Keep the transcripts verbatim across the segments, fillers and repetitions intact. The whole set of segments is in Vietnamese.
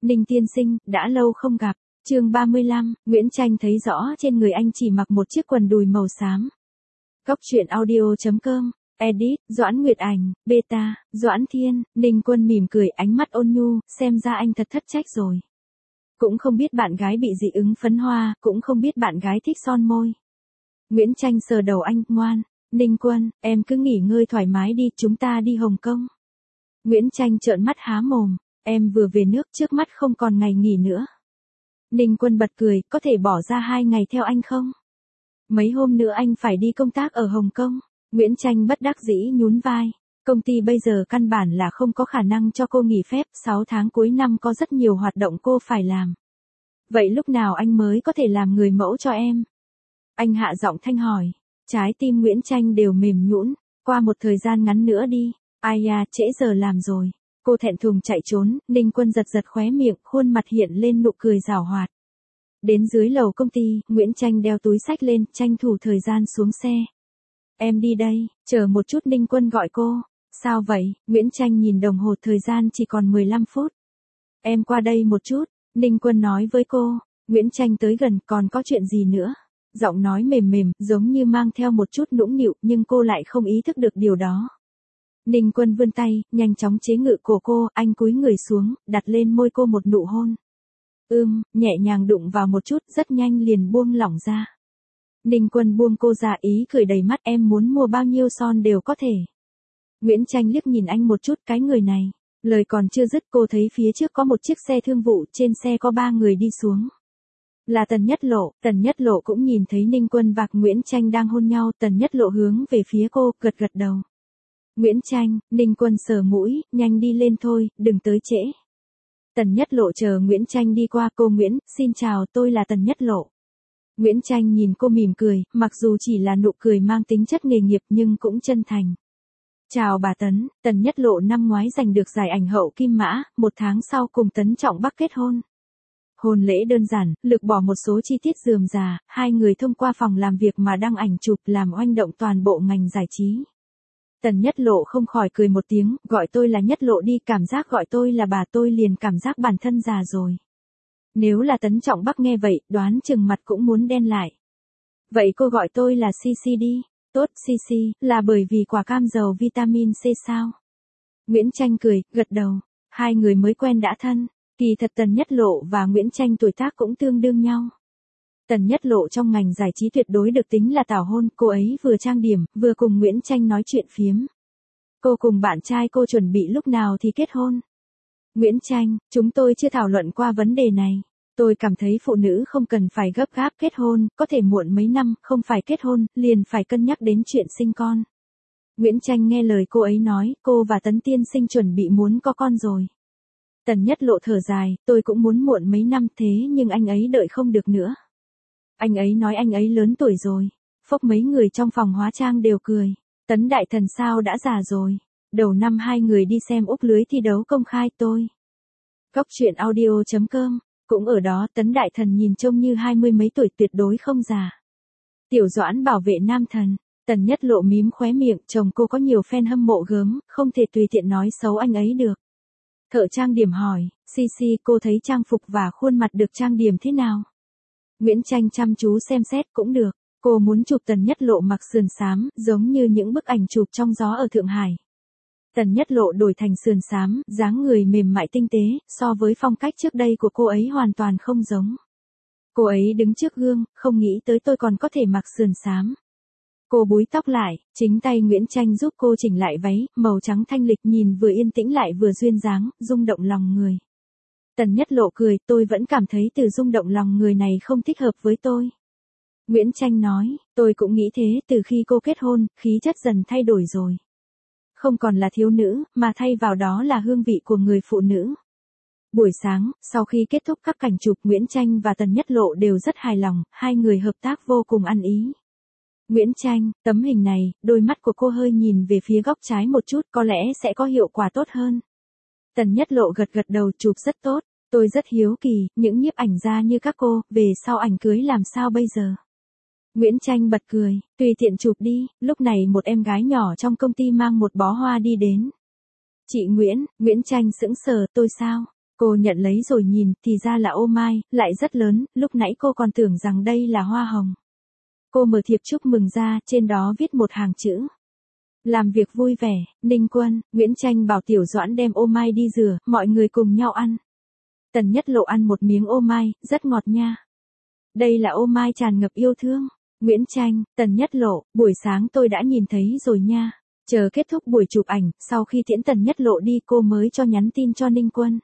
Ninh tiên sinh, đã lâu không gặp. Chương ba mươi lăm, Nguyễn Tranh thấy rõ trên người anh chỉ mặc một chiếc quần đùi màu xám. Góc truyện audio chấm com, edit, Doãn Nguyệt Ảnh, beta, Doãn Thiên. Ninh Quân mỉm cười, ánh mắt ôn nhu, xem ra anh thật thất trách rồi. Cũng không biết bạn gái bị dị ứng phấn hoa, cũng không biết bạn gái thích son môi. Nguyễn Tranh sờ đầu anh, ngoan. Ninh Quân, em cứ nghỉ ngơi thoải mái đi, chúng ta đi Hồng Kông. Nguyễn Tranh trợn mắt há mồm, em vừa về nước, trước mắt không còn ngày nghỉ nữa. Ninh Quân bật cười, có thể bỏ ra hai ngày theo anh không? Mấy hôm nữa anh phải đi công tác ở Hồng Kông. Nguyễn Tranh bất đắc dĩ nhún vai. Công ty bây giờ căn bản là không có khả năng cho cô nghỉ phép, sáu tháng cuối năm có rất nhiều hoạt động cô phải làm. Vậy lúc nào anh mới có thể làm người mẫu cho em? Anh hạ giọng thanh hỏi. Trái tim Nguyễn Tranh đều mềm nhũn. Qua một thời gian ngắn nữa đi. Ai da, trễ giờ làm rồi. Cô thẹn thùng chạy trốn. Ninh Quân giật giật khóe miệng, khuôn mặt hiện lên nụ cười giảo hoạt. Đến dưới lầu công ty, Nguyễn Tranh đeo túi xách lên, tranh thủ thời gian xuống xe. Em đi đây, chờ một chút. Ninh Quân gọi cô. Sao vậy? Nguyễn Tranh nhìn đồng hồ, thời gian chỉ còn mười lăm phút. Em qua đây một chút, Ninh Quân nói với cô. Nguyễn Tranh tới gần, còn có chuyện gì nữa? Giọng nói mềm mềm, giống như mang theo một chút nũng nịu, nhưng cô lại không ý thức được điều đó. Ninh Quân vươn tay, nhanh chóng chế ngự cổ cô, anh cúi người xuống, đặt lên môi cô một nụ hôn. Ưm, nhẹ nhàng đụng vào một chút, rất nhanh liền buông lỏng ra. Ninh Quân buông cô ra, ý cười đầy mắt, em muốn mua bao nhiêu son đều có thể. Nguyễn Tranh liếc nhìn anh một chút, cái người này. Lời còn chưa dứt, cô thấy phía trước có một chiếc xe thương vụ, trên xe có ba người đi xuống. Là Tần Nhất Lộ. Tần Nhất Lộ cũng nhìn thấy Ninh Quân và Nguyễn Tranh đang hôn nhau. Tần Nhất Lộ hướng về phía cô, gật gật đầu. Nguyễn Tranh, Ninh Quân sờ mũi, nhanh đi lên thôi, đừng tới trễ. Tần Nhất Lộ chờ Nguyễn Tranh đi qua. Cô Nguyễn, xin chào, tôi là Tần Nhất Lộ. Nguyễn Tranh nhìn cô mỉm cười, mặc dù chỉ là nụ cười mang tính chất nghề nghiệp nhưng cũng chân thành. Chào bà Tấn. Tần Nhất Lộ năm ngoái giành được giải ảnh hậu Kim Mã, một tháng sau cùng Tấn Trọng Bắc kết hôn. Hôn lễ đơn giản, lược bỏ một số chi tiết rườm rà, hai người thông qua phòng làm việc mà đăng ảnh chụp làm oanh động toàn bộ ngành giải trí. Tần Nhất Lộ không khỏi cười một tiếng, gọi tôi là Nhất Lộ đi, cảm giác gọi tôi là bà tôi liền cảm giác bản thân già rồi. Nếu là Tấn Trọng Bắc nghe vậy, đoán chừng mặt cũng muốn đen lại. Vậy cô gọi tôi là Cici đi. Tốt, Cici, là bởi vì quả cam giàu vitamin C sao? Nguyễn Tranh cười, gật đầu. Hai người mới quen đã thân. Kỳ thật Tần Nhất Lộ và Nguyễn Tranh tuổi tác cũng tương đương nhau. Tần Nhất Lộ trong ngành giải trí tuyệt đối được tính là tảo hôn, cô ấy vừa trang điểm, vừa cùng Nguyễn Tranh nói chuyện phiếm. Cô cùng bạn trai cô chuẩn bị lúc nào thì kết hôn? Nguyễn Tranh, chúng tôi chưa thảo luận qua vấn đề này. Tôi cảm thấy phụ nữ không cần phải gấp gáp kết hôn, có thể muộn mấy năm, không phải kết hôn, liền phải cân nhắc đến chuyện sinh con. Nguyễn Tranh nghe lời cô ấy nói, cô và Tấn tiên sinh chuẩn bị muốn có con rồi. Tần Nhất Lộ thở dài, tôi cũng muốn muộn mấy năm thế nhưng anh ấy đợi không được nữa. Anh ấy nói anh ấy lớn tuổi rồi. Phốc mấy người trong phòng hóa trang đều cười. Tấn đại thần sao đã già rồi. Đầu năm hai người đi xem úp lưới thi đấu công khai tôi. Góc truyện audio chấm com. Cũng ở đó Tấn đại thần nhìn trông như hai mươi mấy tuổi, tuyệt đối không già. Tiểu Doãn bảo vệ nam thần. Tần Nhất Lộ mím khóe miệng, chồng cô có nhiều fan hâm mộ gớm, không thể tùy tiện nói xấu anh ấy được. Thợ trang điểm hỏi, Cici, cô thấy trang phục và khuôn mặt được trang điểm thế nào? Nguyễn Tranh chăm chú xem xét, cũng được. Cô muốn chụp Tần Nhất Lộ mặc sườn xám, giống như những bức ảnh chụp trong gió ở Thượng Hải. Tần Nhất Lộ đổi thành sườn xám, dáng người mềm mại tinh tế, so với phong cách trước đây của cô ấy hoàn toàn không giống. Cô ấy đứng trước gương, không nghĩ tới tôi còn có thể mặc sườn xám. Cô búi tóc lại, chính tay Nguyễn Tranh giúp cô chỉnh lại váy, màu trắng thanh lịch, nhìn vừa yên tĩnh lại vừa duyên dáng, rung động lòng người. Tần Nhất Lộ cười, tôi vẫn cảm thấy từ rung động lòng người này không thích hợp với tôi. Nguyễn Tranh nói, tôi cũng nghĩ thế, từ khi cô kết hôn, khí chất dần thay đổi rồi. Không còn là thiếu nữ, mà thay vào đó là hương vị của người phụ nữ. Buổi sáng, sau khi kết thúc các cảnh chụp, Nguyễn Tranh và Tần Nhất Lộ đều rất hài lòng, hai người hợp tác vô cùng ăn ý. Nguyễn Tranh, tấm hình này, đôi mắt của cô hơi nhìn về phía góc trái một chút, có lẽ sẽ có hiệu quả tốt hơn. Tần Nhất Lộ gật gật đầu, chụp rất tốt, tôi rất hiếu kỳ, những nhiếp ảnh gia như các cô, về sau ảnh cưới làm sao bây giờ? Nguyễn Tranh bật cười, tùy tiện chụp đi. Lúc này một em gái nhỏ trong công ty mang một bó hoa đi đến. Chị Nguyễn, Nguyễn Tranh sững sờ, tôi sao? Cô nhận lấy rồi nhìn, thì ra là ô mai, lại rất lớn, lúc nãy cô còn tưởng rằng đây là hoa hồng. Cô mở thiệp chúc mừng ra, trên đó viết một hàng chữ. Làm việc vui vẻ, Ninh Quân, Nguyễn Tranh bảo Tiểu Doãn đem ô mai đi rửa, mọi người cùng nhau ăn. Tần Nhất Lộ ăn một miếng ô mai, rất ngọt nha. Đây là ô mai tràn ngập yêu thương. Nguyễn Tranh, Tần Nhất Lộ, buổi sáng tôi đã nhìn thấy rồi nha. Chờ kết thúc buổi chụp ảnh, sau khi tiễn Tần Nhất Lộ đi cô mới cho nhắn tin cho Ninh Quân.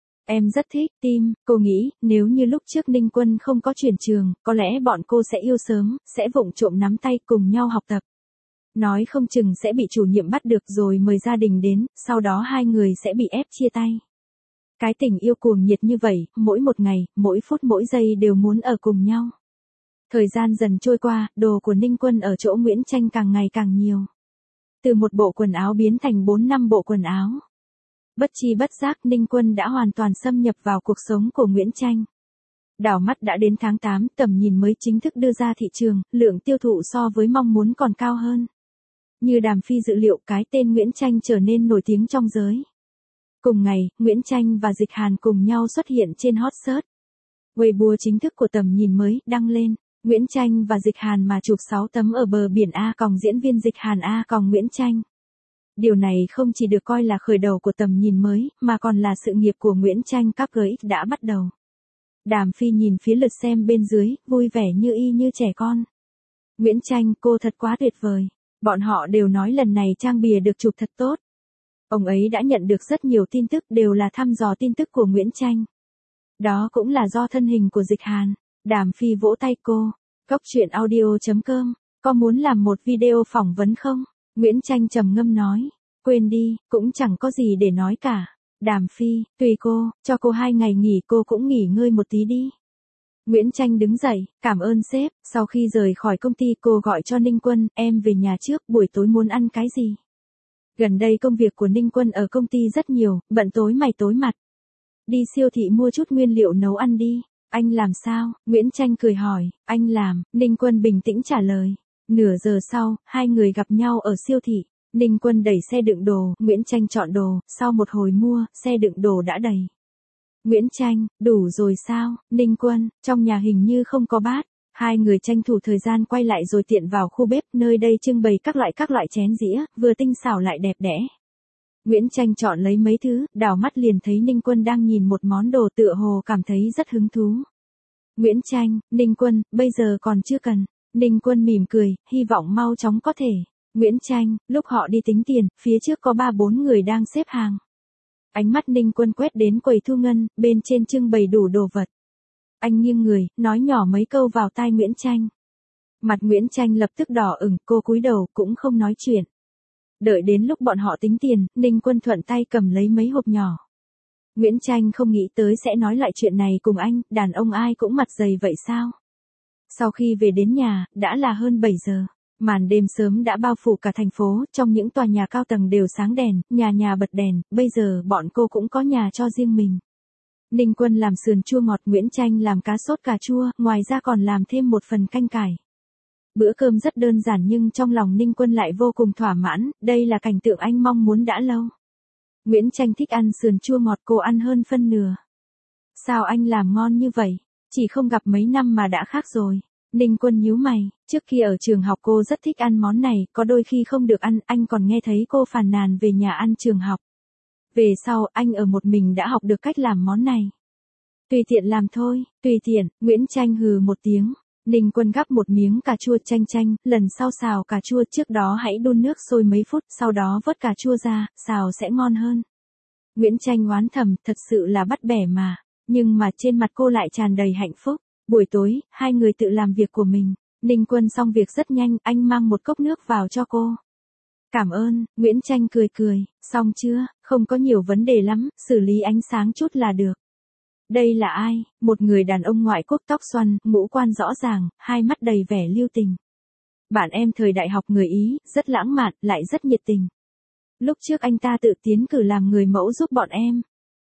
Em rất thích, tim, cô nghĩ, nếu như lúc trước Ninh Quân không có chuyển trường, có lẽ bọn cô sẽ yêu sớm, sẽ vụng trộm nắm tay cùng nhau học tập. Nói không chừng sẽ bị chủ nhiệm bắt được rồi mời gia đình đến, sau đó hai người sẽ bị ép chia tay. Cái tình yêu cuồng nhiệt như vậy, mỗi một ngày, mỗi phút mỗi giây đều muốn ở cùng nhau. Thời gian dần trôi qua, đồ của Ninh Quân ở chỗ Nguyễn Tranh càng ngày càng nhiều. Từ một bộ quần áo biến thành bốn năm bộ quần áo. Bất chi bất giác Ninh Quân đã hoàn toàn xâm nhập vào cuộc sống của Nguyễn Tranh. Đảo mắt đã đến tháng tám, tầm nhìn mới chính thức đưa ra thị trường, lượng tiêu thụ so với mong muốn còn cao hơn. Như Đàm Phi dự liệu, cái tên Nguyễn Tranh trở nên nổi tiếng trong giới. Cùng ngày, Nguyễn Tranh và Dịch Hàn cùng nhau xuất hiện trên hot search. Weibo chính thức của tầm nhìn mới đăng lên, Nguyễn Tranh và Dịch Hàn mà chụp sáu tấm ở bờ biển A còng diễn viên Dịch Hàn A còng Nguyễn Tranh. Điều này không chỉ được coi là khởi đầu của tầm nhìn mới, mà còn là sự nghiệp của Nguyễn Tranh Cupgate đã bắt đầu. Đàm Phi nhìn phía lượt xem bên dưới, vui vẻ như y như trẻ con. Nguyễn Tranh, cô thật quá tuyệt vời. Bọn họ đều nói lần này trang bìa được chụp thật tốt. Ông ấy đã nhận được rất nhiều tin tức đều là thăm dò tin tức của Nguyễn Tranh. Đó cũng là do thân hình của Dịch Hàn. Đàm Phi vỗ tay cô. Cốc truyện audio chấm com. Có muốn làm một video phỏng vấn không? Nguyễn Tranh trầm ngâm nói. Quên đi, cũng chẳng có gì để nói cả. Đàm Phi, tùy cô, cho cô hai ngày nghỉ cô cũng nghỉ ngơi một tí đi. Nguyễn Tranh đứng dậy, cảm ơn sếp, sau khi rời khỏi công ty cô gọi cho Ninh Quân, em về nhà trước, buổi tối muốn ăn cái gì? Gần đây công việc của Ninh Quân ở công ty rất nhiều, bận tối mày tối mặt. Đi siêu thị mua chút nguyên liệu nấu ăn đi. Anh làm sao? Nguyễn Tranh cười hỏi, anh làm, Ninh Quân bình tĩnh trả lời. Nửa giờ sau, hai người gặp nhau ở siêu thị. Ninh Quân đẩy xe đựng đồ, Nguyễn Tranh chọn đồ, sau một hồi mua, xe đựng đồ đã đầy. Nguyễn Tranh, đủ rồi sao? Ninh Quân, trong nhà hình như không có bát. Hai người tranh thủ thời gian quay lại rồi tiện vào khu bếp, nơi đây trưng bày các loại các loại chén dĩa, vừa tinh xảo lại đẹp đẽ. Nguyễn Tranh chọn lấy mấy thứ, đảo mắt liền thấy Ninh Quân đang nhìn một món đồ tựa hồ cảm thấy rất hứng thú. Nguyễn Tranh, Ninh Quân, bây giờ còn chưa cần. Ninh Quân mỉm cười, hy vọng mau chóng có thể. Nguyễn Tranh, lúc họ đi tính tiền, phía trước có ba bốn người đang xếp hàng. Ánh mắt Ninh Quân quét đến quầy thu ngân, bên trên trưng bày đủ đồ vật. Anh nghiêng người, nói nhỏ mấy câu vào tai Nguyễn Tranh. Mặt Nguyễn Tranh lập tức đỏ ửng, cô cúi đầu, cũng không nói chuyện. Đợi đến lúc bọn họ tính tiền, Ninh Quân thuận tay cầm lấy mấy hộp nhỏ. Nguyễn Tranh không nghĩ tới sẽ nói lại chuyện này cùng anh, đàn ông ai cũng mặt dày vậy sao? Sau khi về đến nhà, đã là hơn bảy giờ. Màn đêm sớm đã bao phủ cả thành phố, trong những tòa nhà cao tầng đều sáng đèn, nhà nhà bật đèn, bây giờ bọn cô cũng có nhà cho riêng mình. Ninh Quân làm sườn chua ngọt, Nguyễn Tranh làm cá sốt cà chua, ngoài ra còn làm thêm một phần canh cải. Bữa cơm rất đơn giản nhưng trong lòng Ninh Quân lại vô cùng thỏa mãn, đây là cảnh tượng anh mong muốn đã lâu. Nguyễn Tranh thích ăn sườn chua ngọt, cô ăn hơn phân nửa. Sao anh làm ngon như vậy? Chỉ không gặp mấy năm mà đã khác rồi. Ninh Quân nhíu mày, trước khi ở trường học cô rất thích ăn món này, có đôi khi không được ăn, anh còn nghe thấy cô phàn nàn về nhà ăn trường học. Về sau, anh ở một mình đã học được cách làm món này. Tùy tiện làm thôi, tùy tiện, Nguyễn Tranh hừ một tiếng. Ninh Quân gắp một miếng cà chua. Tranh Tranh, lần sau xào cà chua trước đó hãy đun nước sôi mấy phút, sau đó vớt cà chua ra, xào sẽ ngon hơn. Nguyễn Tranh oán thầm, thật sự là bắt bẻ mà, nhưng mà trên mặt cô lại tràn đầy hạnh phúc. Buổi tối, hai người tự làm việc của mình. Ninh Quân xong việc rất nhanh, anh mang một cốc nước vào cho cô. Cảm ơn, Nguyễn Tranh cười cười, xong chưa, không có nhiều vấn đề lắm, xử lý ánh sáng chút là được. Đây là ai? Một người đàn ông ngoại quốc tóc xoăn, ngũ quan rõ ràng, hai mắt đầy vẻ lưu tình. Bạn em thời đại học người Ý, rất lãng mạn, lại rất nhiệt tình. Lúc trước anh ta tự tiến cử làm người mẫu giúp bọn em.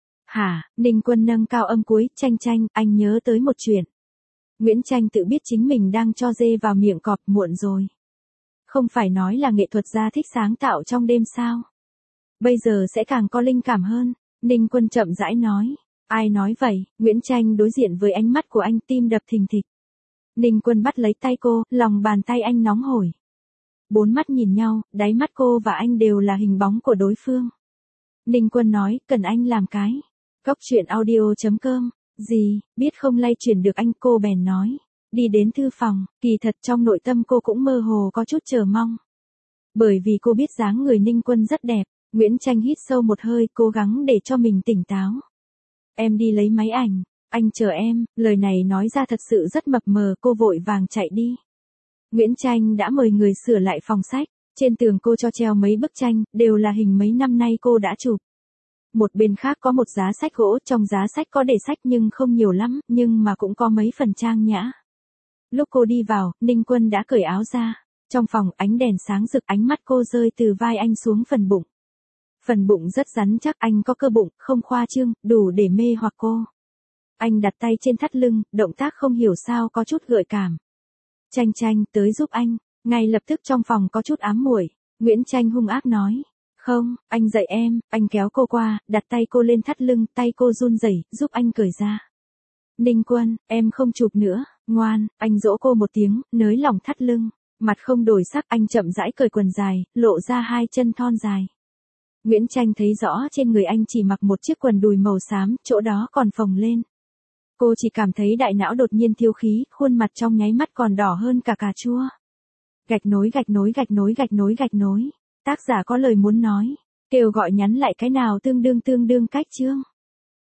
Hả? Ninh Quân nâng cao âm cuối, Tranh Tranh, anh nhớ tới một chuyện. Nguyễn Tranh tự biết chính mình đang cho dê vào miệng cọp, muộn rồi. Không phải nói là nghệ thuật gia thích sáng tạo trong đêm sao? Bây giờ sẽ càng có linh cảm hơn. Ninh Quân chậm rãi nói. Ai nói vậy? Nguyễn Tranh đối diện với ánh mắt của anh, tim đập thình thịch. Ninh Quân bắt lấy tay cô, lòng bàn tay anh nóng hổi. Bốn mắt nhìn nhau, đáy mắt cô và anh đều là hình bóng của đối phương. Ninh Quân nói, cần anh làm cái. Cốc truyện audio chấm com. Gì, biết không lay chuyển được anh, cô bèn nói. Đi đến thư phòng, kỳ thật trong nội tâm cô cũng mơ hồ có chút chờ mong. Bởi vì cô biết dáng người Ninh Quân rất đẹp. Nguyễn Tranh hít sâu một hơi, cố gắng để cho mình tỉnh táo. Em đi lấy máy ảnh, anh chờ em. Lời này nói ra thật sự rất mập mờ, cô vội vàng chạy đi. Nguyễn Tranh đã mời người sửa lại phòng sách. Trên tường cô cho treo mấy bức tranh, đều là hình mấy năm nay cô đã chụp. Một bên khác có một giá sách gỗ, trong giá sách có để sách nhưng không nhiều lắm, nhưng mà cũng có mấy phần trang nhã. Lúc cô đi vào, Ninh Quân đã cởi áo ra. Trong phòng ánh đèn sáng rực, ánh mắt cô rơi từ vai anh xuống phần bụng. Phần bụng rất rắn chắc, anh có cơ bụng, không khoa trương, đủ để mê hoặc cô. Anh đặt tay trên thắt lưng, động tác không hiểu sao có chút gợi cảm. Tranh Tranh, tới giúp anh. Ngay lập tức trong phòng có chút ám muội. Nguyễn Tranh hung ác nói. Không, anh dạy em. Anh kéo cô qua, đặt tay cô lên thắt lưng, tay cô run rẩy, giúp anh cởi ra. Ninh Quân, em không chụp nữa, ngoan. Anh dỗ cô một tiếng, nới lỏng thắt lưng. Mặt không đổi sắc, anh chậm rãi cởi quần dài, lộ ra hai chân thon dài. Nguyễn Tranh thấy rõ trên người anh chỉ mặc một chiếc quần đùi màu xám, chỗ đó còn phồng lên. Cô chỉ cảm thấy đại não đột nhiên thiếu khí, khuôn mặt trong nháy mắt còn đỏ hơn cả cà chua. Gạch nối gạch nối gạch nối gạch nối gạch nối. Tác giả có lời muốn nói. Kêu gọi nhắn lại cái nào tương đương tương đương cách chương.